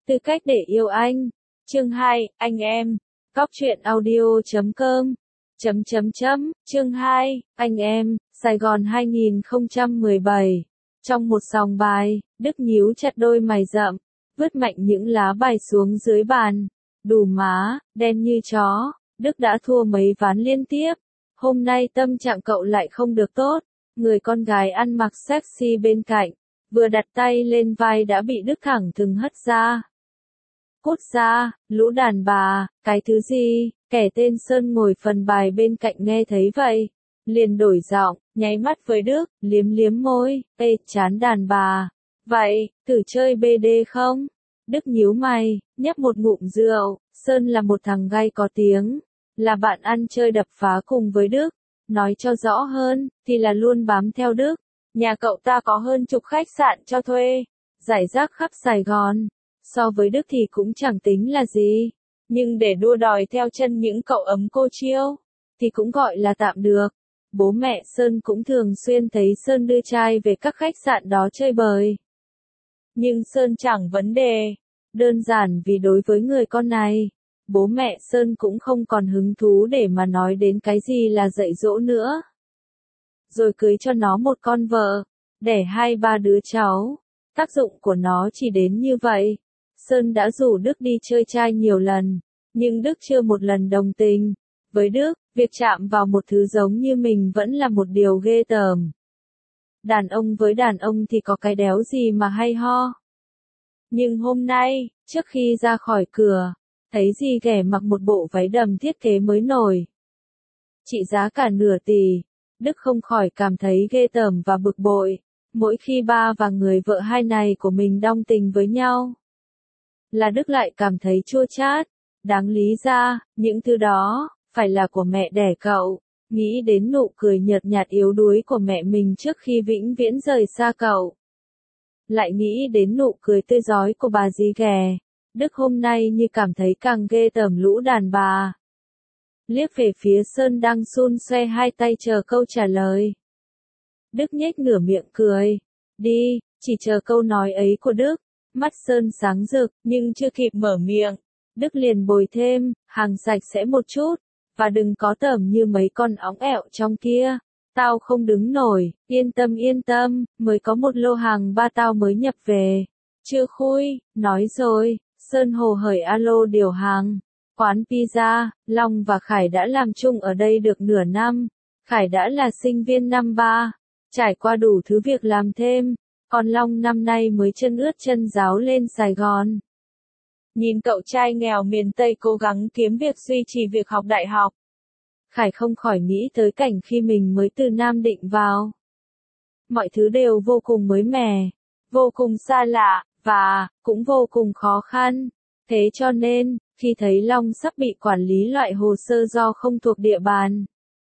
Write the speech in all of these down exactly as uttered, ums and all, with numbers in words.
Tư cách để yêu anh. Chương hai, anh em. Cóc truyện audio chấm com. Chấm chấm chấm, chương hai, anh em, Sài Gòn hai nghìn không trăm mười bảy. Trong một dòng bài, Đức nhíu chặt đôi mày rậm, vứt mạnh những lá bài xuống dưới bàn. Đủ má, đen như chó, Đức đã thua mấy ván liên tiếp. Hôm nay tâm trạng cậu lại không được tốt. Người con gái ăn mặc sexy bên cạnh, vừa đặt tay lên vai đã bị Đức thẳng thừng hất ra. Cút ra, lũ đàn bà, cái thứ gì? Kẻ tên Sơn ngồi phần bài bên cạnh nghe thấy vậy, liền đổi giọng, nháy mắt với Đức, liếm liếm môi, ê, chán đàn bà. Vậy, thử chơi bê đê không? Đức nhíu mày, nhấp một ngụm rượu. Sơn là một thằng gay có tiếng, là bạn ăn chơi đập phá cùng với Đức. Nói cho rõ hơn, thì là luôn bám theo Đức. Nhà cậu ta có hơn chục khách sạn cho thuê, rải rác khắp Sài Gòn. So với Đức thì cũng chẳng tính là gì. Nhưng để đua đòi theo chân những cậu ấm cô chiêu, thì cũng gọi là tạm được. Bố mẹ Sơn cũng thường xuyên thấy Sơn đưa trai về các khách sạn đó chơi bời. Nhưng Sơn chẳng vấn đề. Đơn giản vì đối với người con này, bố mẹ Sơn cũng không còn hứng thú để mà nói đến cái gì là dạy dỗ nữa. Rồi cưới cho nó một con vợ, đẻ hai ba đứa cháu. Tác dụng của nó chỉ đến như vậy. Sơn đã rủ Đức đi chơi trai nhiều lần, nhưng Đức chưa một lần đồng tình. Với Đức, việc chạm vào một thứ giống như mình vẫn là một điều ghê tởm. Đàn ông với đàn ông thì có cái đéo gì mà hay ho. Nhưng hôm nay, trước khi ra khỏi cửa, thấy dì ghẻ mặc một bộ váy đầm thiết kế mới nổi, trị giá cả nửa tỷ, Đức không khỏi cảm thấy ghê tởm và bực bội. Mỗi khi ba và người vợ hai này của mình đong tình với nhau, là Đức lại cảm thấy chua chát. Đáng lý ra, những thứ đó, phải là của mẹ đẻ cậu. Nghĩ đến nụ cười nhợt nhạt yếu đuối của mẹ mình trước khi vĩnh viễn rời xa cậu. Lại nghĩ đến nụ cười tươi rói của bà dì ghẻ. Đức hôm nay như cảm thấy càng ghê tởm lũ đàn bà. Liếc về phía Sơn đang xun xoe hai tay chờ câu trả lời. Đức nhếch nửa miệng cười. Đi, chỉ chờ câu nói ấy của Đức. Mắt Sơn sáng rực, nhưng chưa kịp mở miệng, Đức liền bồi thêm, hàng sạch sẽ một chút, và đừng có tởm như mấy con óng ẹo trong kia. Tao không đứng nổi, yên tâm yên tâm, mới có một lô hàng ba tao mới nhập về. Chưa khui, nói rồi, Sơn hồ hởi alo điều hàng. Quán pizza, Long và Khải đã làm chung ở đây được nửa năm. Khải đã là sinh viên năm ba, trải qua đủ thứ việc làm thêm. Còn Long năm nay mới chân ướt chân ráo lên Sài Gòn. Nhìn cậu trai nghèo miền Tây cố gắng kiếm việc duy trì việc học đại học, Khải không khỏi nghĩ tới cảnh khi mình mới từ Nam Định vào. Mọi thứ đều vô cùng mới mẻ, vô cùng xa lạ, và cũng vô cùng khó khăn. Thế cho nên, khi thấy Long sắp bị quản lý loại hồ sơ do không thuộc địa bàn,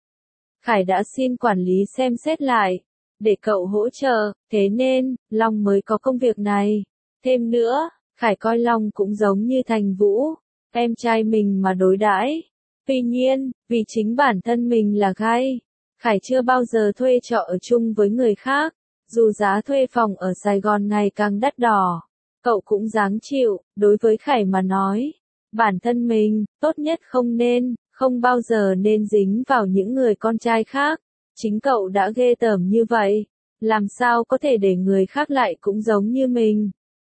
Khải đã xin quản lý xem xét lại, để cậu hỗ trợ, thế nên, Long mới có công việc này. Thêm nữa, Khải coi Long cũng giống như Thành Vũ, em trai mình mà đối đãi. Tuy nhiên, vì chính bản thân mình là gay, Khải chưa bao giờ thuê trọ ở chung với người khác. Dù giá thuê phòng ở Sài Gòn ngày càng đắt đỏ, cậu cũng dáng chịu. Đối với Khải mà nói, bản thân mình, tốt nhất không nên, không bao giờ nên dính vào những người con trai khác. Chính cậu đã ghê tởm như vậy, làm sao có thể để người khác lại cũng giống như mình.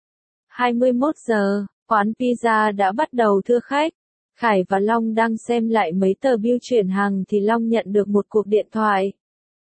hai mươi mốt giờ, quán pizza đã bắt đầu thưa khách. Khải và Long đang xem lại mấy tờ bưu chuyển hàng thì Long nhận được một cuộc điện thoại.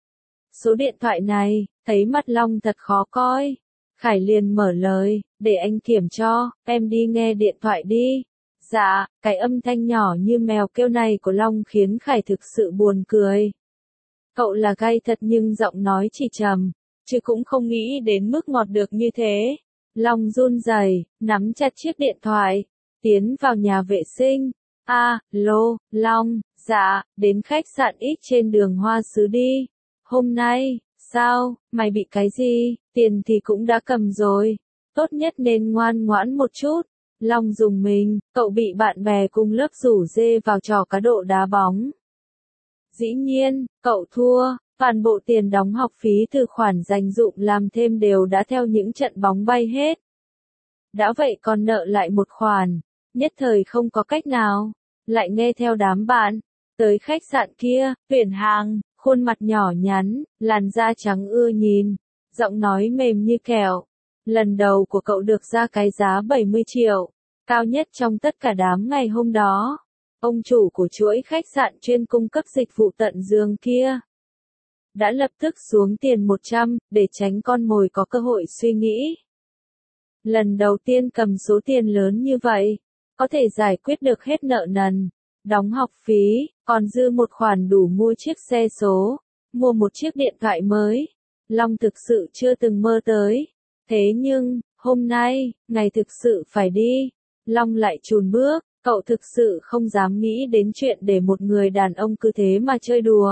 Số điện thoại này, thấy mặt Long thật khó coi. Khải liền mở lời, để anh kiểm cho, em đi nghe điện thoại đi. Dạ, cái âm thanh nhỏ như mèo kêu này của Long khiến Khải thực sự buồn cười. Cậu là gay thật nhưng giọng nói chỉ trầm, chứ cũng không nghĩ đến mức ngọt được như thế. Long run rẩy, nắm chặt chiếc điện thoại, tiến vào nhà vệ sinh. A, lô, Long, dạ, đến khách sạn X trên đường Hoa Sứ đi. Hôm nay, sao, mày bị cái gì, tiền thì cũng đã cầm rồi. Tốt nhất nên ngoan ngoãn một chút. Long dùng mình, cậu bị bạn bè cùng lớp rủ dê vào trò cá độ đá bóng. Dĩ nhiên, cậu thua, toàn bộ tiền đóng học phí từ khoản dành dụm làm thêm đều đã theo những trận bóng bay hết. đã vậy còn nợ lại một khoản, nhất thời không có cách nào, lại nghe theo đám bạn, tới khách sạn kia, tuyển hàng, khuôn mặt nhỏ nhắn, làn da trắng ưa nhìn, giọng nói mềm như kẹo. Lần đầu của cậu được ra cái giá bảy mươi triệu, cao nhất trong tất cả đám ngày hôm đó. Ông chủ của chuỗi khách sạn chuyên cung cấp dịch vụ tận giường kia đã lập tức xuống tiền một trăm, để tránh con mồi có cơ hội suy nghĩ. Lần đầu tiên cầm số tiền lớn như vậy, có thể giải quyết được hết nợ nần, đóng học phí, còn dư một khoản đủ mua chiếc xe số, mua một chiếc điện thoại mới. Long thực sự chưa từng mơ tới. Thế nhưng, hôm nay, ngày thực sự phải đi. Long lại chùn bước, cậu thực sự không dám nghĩ đến chuyện để một người đàn ông cứ thế mà chơi đùa.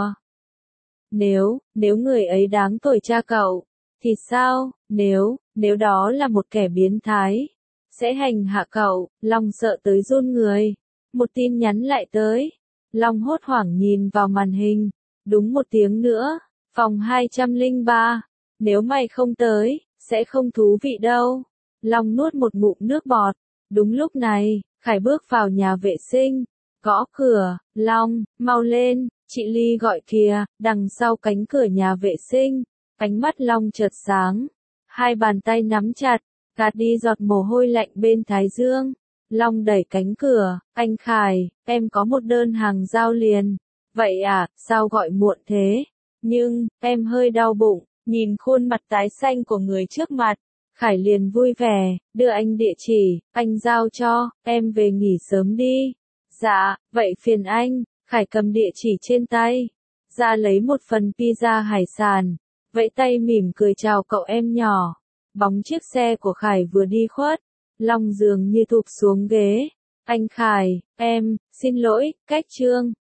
Nếu, nếu người ấy đáng tuổi cha cậu, thì sao, nếu, nếu đó là một kẻ biến thái, sẽ hành hạ cậu. Long sợ tới run người. Một tin nhắn lại tới. Long hốt hoảng nhìn vào màn hình. Đúng một tiếng nữa, phòng hai trăm lẻ ba. Nếu mày không tới, sẽ không thú vị đâu. Long nuốt một ngụm nước bọt. Đúng lúc này, Khải bước vào nhà vệ sinh, gõ cửa. Long, mau lên, chị Ly gọi kìa. Đằng sau cánh cửa nhà vệ sinh, ánh mắt Long chợt sáng. Hai bàn tay nắm chặt, gạt đi giọt mồ hôi lạnh bên thái dương. Long đẩy cánh cửa. Anh Khải, em có một đơn hàng giao liền. Vậy à, sao gọi muộn thế? Nhưng, em hơi đau bụng. Nhìn khuôn mặt tái xanh của người trước mặt, Khải liền vui vẻ, đưa anh địa chỉ, anh giao cho, em về nghỉ sớm đi. Dạ, vậy phiền anh. Khải cầm địa chỉ trên tay, ra lấy một phần pizza hải sản, vẫy tay mỉm cười chào cậu em nhỏ. Bóng chiếc xe của Khải vừa đi khuất, Long dường như thụp xuống ghế. Anh Khải, em, xin lỗi, cách chương.